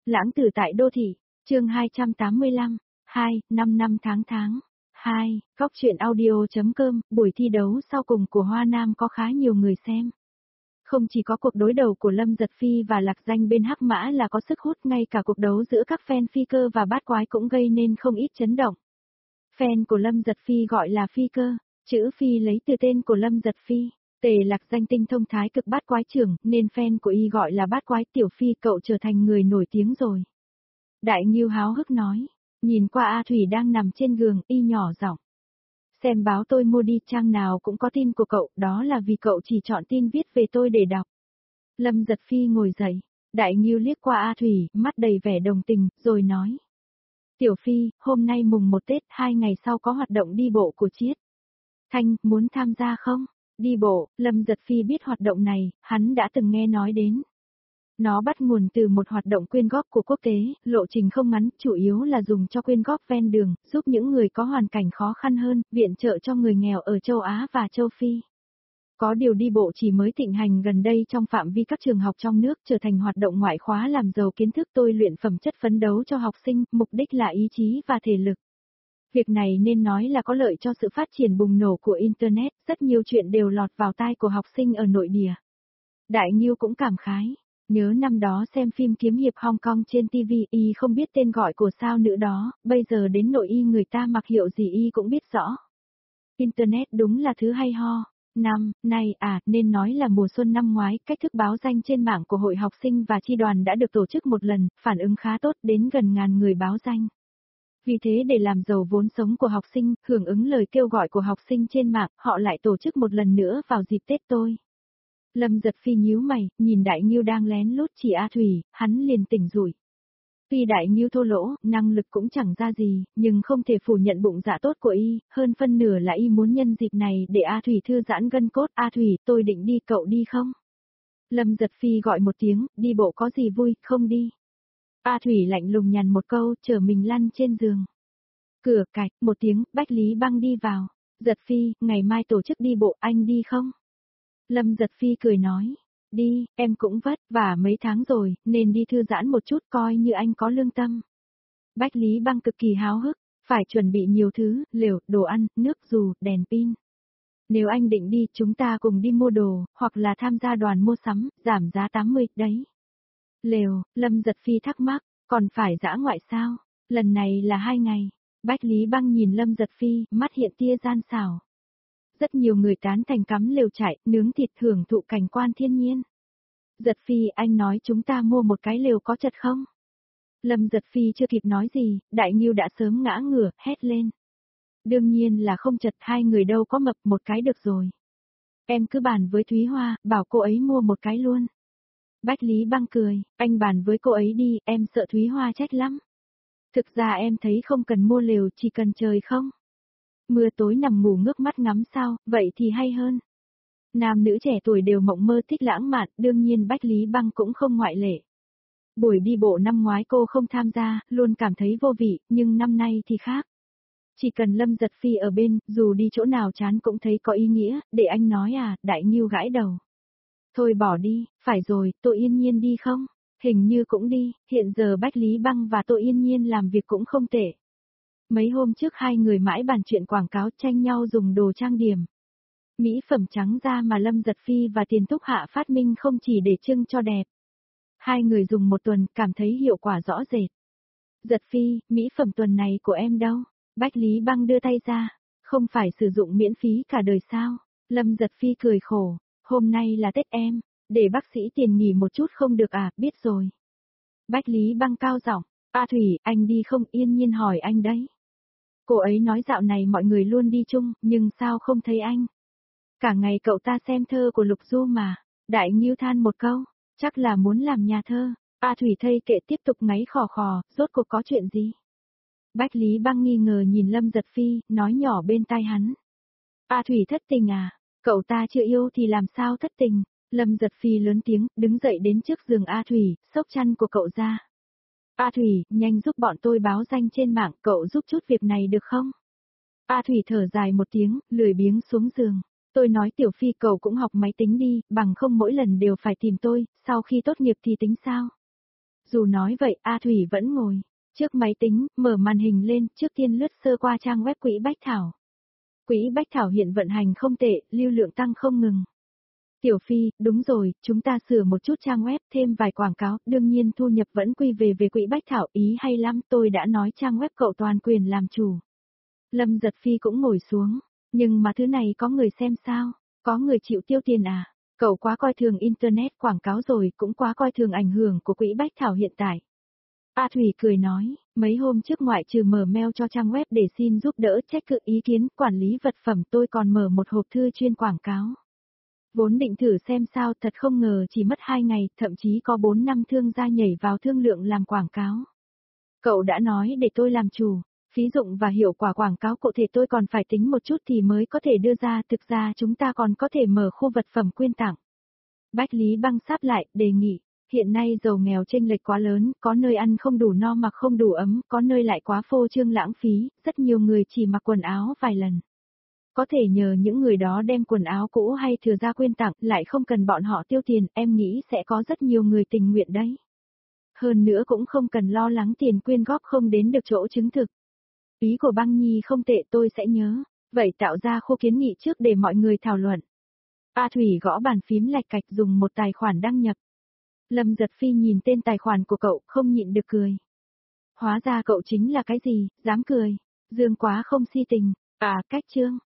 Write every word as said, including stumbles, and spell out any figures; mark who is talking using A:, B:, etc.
A: Lãng tử tại đô thị, chương hai trăm tám mươi lăm, hai, năm năm tháng tháng. hai, Góc truyện audio.com, buổi thi đấu sau cùng của Hoa Nam có khá nhiều người xem. Không chỉ có cuộc đối đầu của Lâm Giật Phi và Lạc Danh bên Hắc Mã là có sức hút, ngay cả cuộc đấu giữa các fan Phi Cơ và Bát Quái cũng gây nên không ít chấn động. Fan của Lâm Giật Phi gọi là Phi Cơ, chữ Phi lấy từ tên của Lâm Giật Phi. Tề Lạc Danh tinh thông thái cực Bát Quái trưởng, nên fan của y gọi là Bát Quái Tiểu Phi, cậu trở thành người nổi tiếng rồi. Đại Ngưu háo hức nói, nhìn qua A Thủy đang nằm trên giường, y nhỏ giọng. Xem báo tôi mua đi, trang nào cũng có tin của cậu, đó là vì cậu chỉ chọn tin viết về tôi để đọc. Lâm Giật Phi ngồi dậy, Đại Ngưu liếc qua A Thủy, mắt đầy vẻ đồng tình, rồi nói. Tiểu Phi, hôm nay mùng một Tết, hai ngày sau có hoạt động đi bộ của Chiết Thanh, muốn tham gia không? Đi bộ, Lâm Giật Phi biết hoạt động này, hắn đã từng nghe nói đến. Nó bắt nguồn từ một hoạt động quyên góp của quốc tế, lộ trình không ngắn, chủ yếu là dùng cho quyên góp ven đường, giúp những người có hoàn cảnh khó khăn hơn, viện trợ cho người nghèo ở châu Á và châu Phi. Có điều đi bộ chỉ mới thịnh hành gần đây trong phạm vi các trường học trong nước, trở thành hoạt động ngoại khóa làm giàu kiến thức, tôi luyện phẩm chất phấn đấu cho học sinh, mục đích là ý chí và thể lực. Việc này nên nói là có lợi cho sự phát triển bùng nổ của Internet, rất nhiều chuyện đều lọt vào tai của học sinh ở nội địa. Đại Ngưu cũng cảm khái, nhớ năm đó xem phim kiếm hiệp Hong Kong trên ti vi, y không biết tên gọi của sao nữ đó, bây giờ đến nội y người ta mặc hiệu gì y cũng biết rõ. Internet đúng là thứ hay ho. Năm nay à, nên nói là mùa xuân năm ngoái, cách thức báo danh trên mạng của hội học sinh và chi đoàn đã được tổ chức một lần, phản ứng khá tốt, đến gần ngàn người báo danh. Vì thế để làm giàu vốn sống của học sinh, hưởng ứng lời kêu gọi của học sinh trên mạng, họ lại tổ chức một lần nữa vào dịp Tết tôi. Lâm Giật Phi nhíu mày, nhìn Đại Ngưu đang lén lút chỉ A Thủy, hắn liền tỉnh rủi. Tuy Đại Ngưu thô lỗ, năng lực cũng chẳng ra gì, nhưng không thể phủ nhận bụng dạ tốt của y, hơn phân nửa là y muốn nhân dịp này để A Thủy thư giãn gân cốt. A Thủy, tôi định đi, cậu đi không? Lâm Giật Phi gọi một tiếng, đi bộ có gì vui, không đi. A Thủy lạnh lùng nhằn một câu, chờ mình lăn trên giường. Cửa cạch, một tiếng, Bách Lý Băng đi vào. Giật Phi, ngày mai tổ chức đi bộ, anh đi không? Lâm Giật Phi cười nói, đi, em cũng vất vả mấy tháng rồi, nên đi thư giãn một chút, coi như anh có lương tâm. Bách Lý Băng cực kỳ háo hức, phải chuẩn bị nhiều thứ, lều, đồ ăn, nước dù, đèn pin. Nếu anh định đi, chúng ta cùng đi mua đồ, hoặc là tham gia đoàn mua sắm, giảm giá tám mươi, đấy. Lều, Lâm Giật Phi thắc mắc, còn phải dã ngoại sao? Lần này là hai ngày. Bách Lý Băng nhìn Lâm Giật Phi, mắt hiện tia gian xảo. Rất nhiều người tán thành cắm lều trại, nướng thịt, hưởng thụ cảnh quan thiên nhiên. Giật Phi, anh nói chúng ta mua một cái lều có chật không? Lâm Giật Phi chưa kịp nói gì, Đại Ngưu đã sớm ngã ngửa, hét lên. Đương nhiên là không chật, hai người đâu có mập, một cái được rồi. Em cứ bàn với Thúy Hoa, bảo cô ấy mua một cái luôn. Bách Lý Băng cười, anh bàn với cô ấy đi, em sợ Thúy Hoa trách lắm. Thực ra em thấy không cần mua lều, chỉ cần trời không. Mưa tối nằm ngủ ngước mắt ngắm sao, vậy thì hay hơn. Nam nữ trẻ tuổi đều mộng mơ thích lãng mạn, đương nhiên Bách Lý Băng cũng không ngoại lệ. Buổi đi bộ năm ngoái cô không tham gia, luôn cảm thấy vô vị, nhưng năm nay thì khác. Chỉ cần Lâm Giật Phi ở bên, dù đi chỗ nào chán cũng thấy có ý nghĩa, để anh nói à, Đại Ngưu gãi đầu. Thôi bỏ đi, phải rồi, Tô Yên Nhiên đi không? Hình như cũng đi, hiện giờ Bách Lý Băng và Tô Yên Nhiên làm việc cũng không tệ. Mấy hôm trước hai người mãi bàn chuyện quảng cáo, tranh nhau dùng đồ trang điểm. Mỹ phẩm trắng da mà Lâm Giật Phi và Tiền Thúc Hạ phát minh không chỉ để trưng cho đẹp. Hai người dùng một tuần, cảm thấy hiệu quả rõ rệt. Giật Phi, mỹ phẩm tuần này của em đâu? Bách Lý Băng đưa tay ra, không phải sử dụng miễn phí cả đời sao? Lâm Giật Phi cười khổ, hôm nay là Tết em, để bác sĩ Tiền nghỉ một chút không được à, biết rồi. Bách Lý Băng cao giọng, A Thủy, anh đi không? Yên Nhiên hỏi anh đấy. Cô ấy nói dạo này mọi người luôn đi chung, nhưng sao không thấy anh? Cả ngày cậu ta xem thơ của Lục Du mà. Đại Ngưu than một câu, chắc là muốn làm nhà thơ. A Thủy thây kệ tiếp tục ngáy khò khò, rốt cuộc có chuyện gì? Bách Lý Băng nghi ngờ nhìn Lâm Giật Phi, nói nhỏ bên tai hắn. A Thủy thất tình à? Cậu ta chưa yêu thì làm sao thất tình? Lâm Giật Phi lớn tiếng, đứng dậy đến trước giường A Thủy, xốc chăn của cậu ra. A Thủy, nhanh giúp bọn tôi báo danh trên mạng, cậu giúp chút việc này được không? A Thủy thở dài một tiếng, lười biếng xuống giường. Tôi nói Tiểu Phi cậu cũng học máy tính đi, bằng không mỗi lần đều phải tìm tôi, sau khi tốt nghiệp thì tính sao? Dù nói vậy, A Thủy vẫn ngồi trước máy tính, mở màn hình lên, trước tiên lướt sơ qua trang web Quỹ Bách Thảo. Quỹ Bách Thảo hiện vận hành không tệ, lưu lượng tăng không ngừng. Tiểu Phi, đúng rồi, chúng ta sửa một chút trang web, thêm vài quảng cáo, đương nhiên thu nhập vẫn quy về về Quỹ Bách Thảo, ý hay lắm, tôi đã nói trang web cậu toàn quyền làm chủ. Lâm Giật Phi cũng ngồi xuống, nhưng mà thứ này có người xem sao, có người chịu tiêu tiền à, cậu quá coi thường Internet quảng cáo rồi, cũng quá coi thường ảnh hưởng của Quỹ Bách Thảo hiện tại. A Thủy cười nói, mấy hôm trước ngoại trừ mở mail cho trang web để xin giúp đỡ check cự ý kiến quản lý vật phẩm, tôi còn mở một hộp thư chuyên quảng cáo. Vốn định thử xem sao, thật không ngờ chỉ mất hai ngày, thậm chí có bốn năm thương gia nhảy vào thương lượng làm quảng cáo. Cậu đã nói để tôi làm chủ, phí dụng và hiệu quả quảng cáo cụ thể tôi còn phải tính một chút thì mới có thể đưa ra, thực ra chúng ta còn có thể mở khu vật phẩm quyên tặng. Bách Lý Băng sáp lại, đề nghị, hiện nay giàu nghèo chênh lệch quá lớn, có nơi ăn không đủ no mặc không đủ ấm, có nơi lại quá phô trương lãng phí, rất nhiều người chỉ mặc quần áo vài lần. Có thể nhờ những người đó đem quần áo cũ hay thừa ra quyên tặng, lại không cần bọn họ tiêu tiền, em nghĩ sẽ có rất nhiều người tình nguyện đấy. Hơn nữa cũng không cần lo lắng tiền quyên góp không đến được chỗ chứng thực. Ý của Băng Nhi không tệ, tôi sẽ nhớ, vậy tạo ra khu kiến nghị trước để mọi người thảo luận. A Thủy gõ bàn phím lạch cạch dùng một tài khoản đăng nhập. Lâm Giật Phi nhìn tên tài khoản của cậu, không nhịn được cười. Hóa ra cậu chính là cái gì, dám cười, dương quá không si tình, à, cách chương.